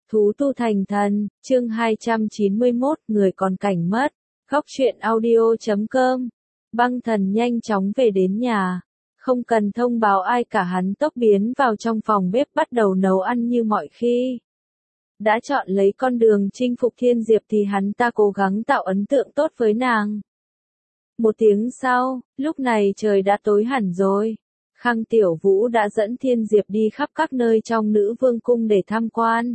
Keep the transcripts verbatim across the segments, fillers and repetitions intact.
Thú tu thành thần, chương hai trăm chín mươi mốt, người còn cảnh mất. Góc truyện audio chấm com. Băng thần nhanh chóng về đến nhà. Không cần thông báo ai cả, hắn tốc biến vào trong phòng bếp bắt đầu nấu ăn như mọi khi. Đã chọn lấy con đường chinh phục Thiên Diệp thì hắn ta cố gắng tạo ấn tượng tốt với nàng. Một tiếng sau, lúc này trời đã tối hẳn rồi. Khang Tiểu Vũ đã dẫn Thiên Diệp đi khắp các nơi trong Nữ Vương cung để tham quan.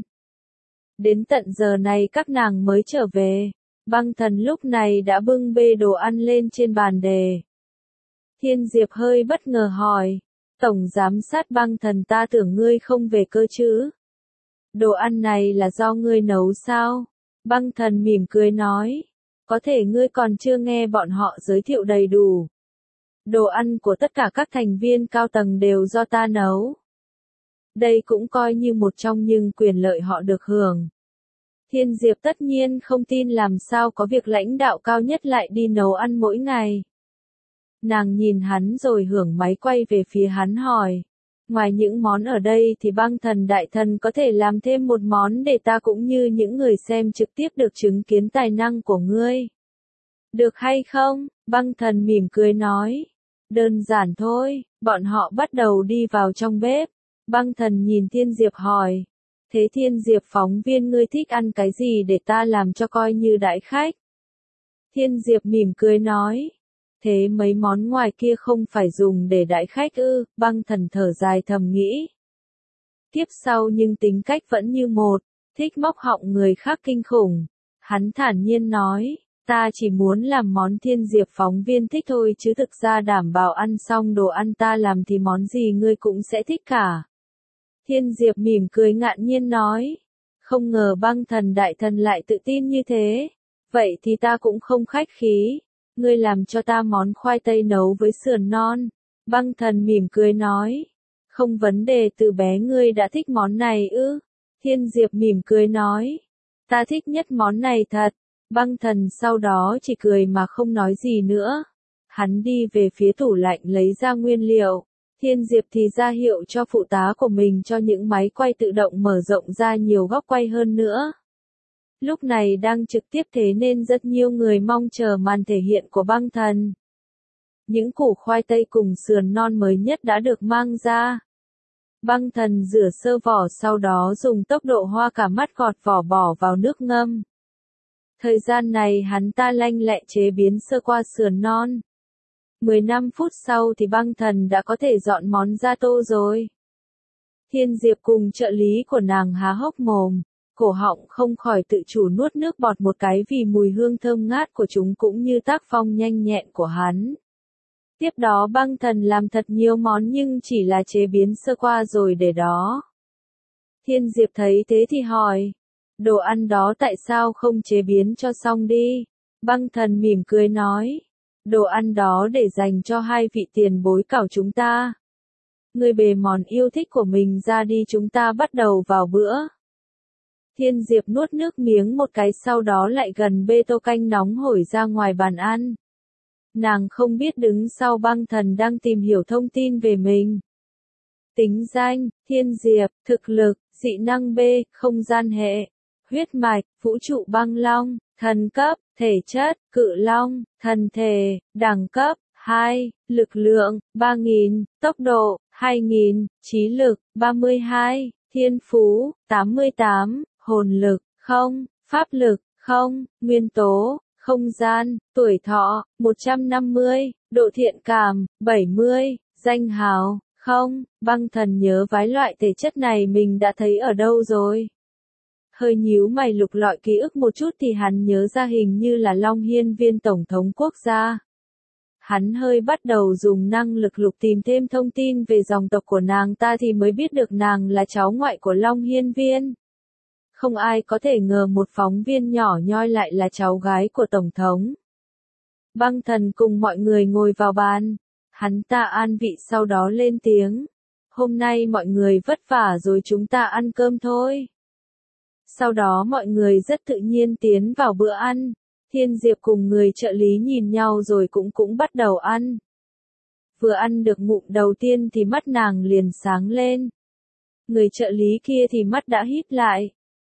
Đến tận giờ này các nàng mới trở về. Băng thần lúc này đã bưng bê đồ ăn lên trên bàn đề. Thiên Diệp hơi bất ngờ hỏi. Tổng giám sát Băng thần, ta tưởng ngươi không về cơ chứ? Đồ ăn này là do ngươi nấu sao? Băng thần mỉm cười nói. Có thể ngươi còn chưa nghe bọn họ giới thiệu đầy đủ. Đồ ăn của tất cả các thành viên cao tầng đều do ta nấu. Đây cũng coi như một trong những quyền lợi họ được hưởng. Thiên Diệp tất nhiên không tin làm sao có việc lãnh đạo cao nhất lại đi nấu ăn mỗi ngày. Nàng nhìn hắn rồi hưởng máy quay về phía hắn hỏi. Ngoài những món ở đây thì Băng thần đại thần có thể làm thêm một món để ta cũng như những người xem trực tiếp được chứng kiến tài năng của ngươi. Được hay không? Băng thần mỉm cười nói. Đơn giản thôi. Bọn họ bắt đầu đi vào trong bếp. Băng thần nhìn Thiên Diệp hỏi. Thế Thiên Diệp phóng viên, ngươi thích ăn cái gì để ta làm cho coi như đãi khách? Thiên Diệp mỉm cười nói. Thế mấy món ngoài kia không phải dùng để đãi khách ư? Băng thần thở dài thầm nghĩ. Tiếp sau nhưng tính cách vẫn như một, thích móc họng người khác kinh khủng. Hắn thản nhiên nói. Ta chỉ muốn làm món Thiên Diệp phóng viên thích thôi, chứ thực ra đảm bảo ăn xong đồ ăn ta làm thì món gì ngươi cũng sẽ thích cả. Thiên Diệp mỉm cười ngạn nhiên nói. Không ngờ Băng thần đại thần lại tự tin như thế. Vậy thì ta cũng không khách khí. Ngươi làm cho ta món khoai tây nấu với sườn non. Băng thần mỉm cười nói. Không vấn đề, từ bé ngươi đã thích món này ư? Thiên Diệp mỉm cười nói. Ta thích nhất món này thật. Băng thần sau đó chỉ cười mà không nói gì nữa. Hắn đi về phía tủ lạnh lấy ra nguyên liệu. Thiên Diệp thì ra hiệu cho phụ tá của mình cho những máy quay tự động mở rộng ra nhiều góc quay hơn nữa. Lúc này đang trực tiếp thế nên rất nhiều người mong chờ màn thể hiện của Băng thần. Những củ khoai tây cùng sườn non mới nhất đã được mang ra. Băng thần rửa sơ vỏ, sau đó dùng tốc độ hoa cả mắt gọt vỏ bỏ vào nước ngâm. Thời gian này hắn ta lanh lẹ chế biến sơ qua sườn non. mười lăm phút sau thì Băng thần đã có thể dọn món ra tô rồi. Thiên Diệp cùng trợ lý của nàng há hốc mồm, cổ họng không khỏi tự chủ nuốt nước bọt một cái vì mùi hương thơm ngát của chúng cũng như tác phong nhanh nhẹn của hắn. Tiếp đó Băng thần làm thật nhiều món nhưng chỉ là chế biến sơ qua rồi để đó. Thiên Diệp thấy thế thì hỏi. Đồ ăn đó tại sao không chế biến cho xong đi? Băng thần mỉm cười nói. Đồ ăn đó để dành cho hai vị tiền bối cảo chúng ta. Ngươi bề món yêu thích của mình ra đi, chúng ta bắt đầu vào bữa. Thiên Diệp nuốt nước miếng một cái, sau đó lại gần bê tô canh nóng hổi ra ngoài bàn ăn. Nàng không biết đứng sau Băng thần đang tìm hiểu thông tin về mình. Tính danh, Thiên Diệp, thực lực, dị năng B, không gian hệ, huyết mạch, vũ trụ băng long, thần cấp, thể chất, cự long, thần thể, đẳng cấp, hai, lực lượng, ba nghìn, tốc độ, hai nghìn, trí lực, ba mươi hai, thiên phú, tám mươi tám, hồn lực, không, pháp lực, không, nguyên tố, không gian, tuổi thọ, một trăm năm mươi, độ thiện cảm, bảy mươi, danh hào, không. Băng thần nhớ vái loại thể chất này mình đã thấy ở đâu rồi. Hơi nhíu mày lục lọi ký ức một chút thì hắn nhớ ra hình như là Long Hiên Viên Tổng thống quốc gia. Hắn hơi bắt đầu dùng năng lực lục tìm thêm thông tin về dòng tộc của nàng ta thì mới biết được nàng là cháu ngoại của Long Hiên Viên. Không ai có thể ngờ một phóng viên nhỏ nhoi lại là cháu gái của Tổng thống. Băng thần cùng mọi người ngồi vào bàn. Hắn ta an vị sau đó lên tiếng. Hôm nay mọi người vất vả rồi, chúng ta ăn cơm thôi. Sau đó mọi người rất tự nhiên tiến vào bữa ăn. Thiên Diệp cùng người trợ lý nhìn nhau rồi cũng cũng bắt đầu ăn. Vừa ăn được ngụm đầu tiên thì mắt nàng liền sáng lên. Người trợ lý kia thì mắt đã híp lại.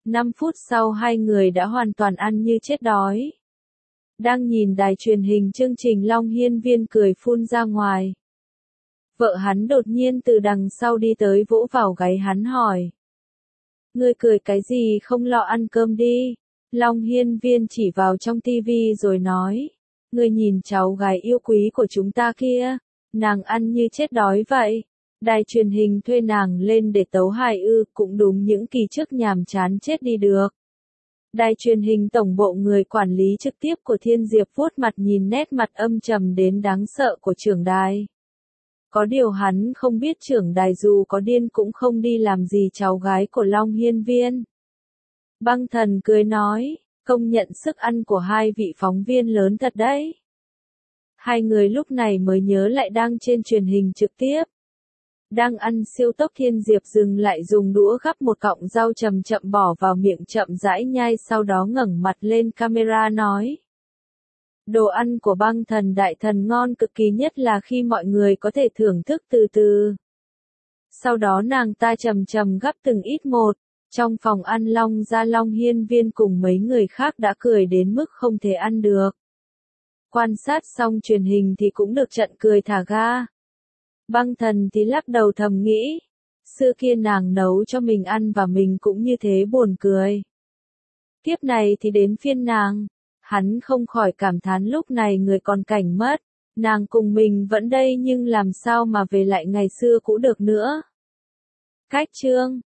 Năm phút sau hai người đã hoàn toàn ăn như chết đói. Đang nhìn đài truyền hình chương trình Long Hiên Viên cười phun ra ngoài. Vợ hắn đột nhiên từ đằng sau đi tới vỗ vào gáy hắn hỏi. Ngươi cười cái gì, không lo ăn cơm đi. Long Hiên Viên chỉ vào trong tivi rồi nói. Ngươi nhìn cháu gái yêu quý của chúng ta kia. Nàng ăn như chết đói vậy. Đài truyền hình thuê nàng lên để tấu hài ư, cũng đúng những kỳ trước nhàm chán chết đi được. Đài truyền hình tổng bộ người quản lý trực tiếp của Thiên Diệp vuốt mặt nhìn nét mặt âm trầm đến đáng sợ của trưởng đài. Có điều hắn không biết trưởng đài dù có điên cũng không đi làm gì cháu gái của Long Hiên Viên. Băng Thần cười nói, công nhận sức ăn của hai vị phóng viên lớn thật đấy. Hai người lúc này mới nhớ lại đang trên truyền hình trực tiếp. Đang ăn siêu tốc Thiên Diệp dừng lại dùng đũa gắp một cọng rau chậm chậm bỏ vào miệng chậm rãi nhai, sau đó ngẩng mặt lên camera nói. Đồ ăn của Băng Thần đại thần ngon cực kỳ, nhất là khi mọi người có thể thưởng thức từ từ. Sau đó nàng ta chậm chậm gắp từng ít một. Trong phòng ăn Long Gia, Long Hiên Viên cùng mấy người khác đã cười đến mức không thể ăn được. Quan sát xong truyền hình thì cũng được trận cười thả ga. Băng Thần thì lắc đầu thầm nghĩ. Xưa kia nàng nấu cho mình ăn và mình cũng như thế, buồn cười. Tiếp này thì đến phiên nàng. Hắn không khỏi cảm thán lúc này người còn cảnh mất. Nàng cùng mình vẫn đây nhưng làm sao mà về lại ngày xưa cũ được nữa. Cách chương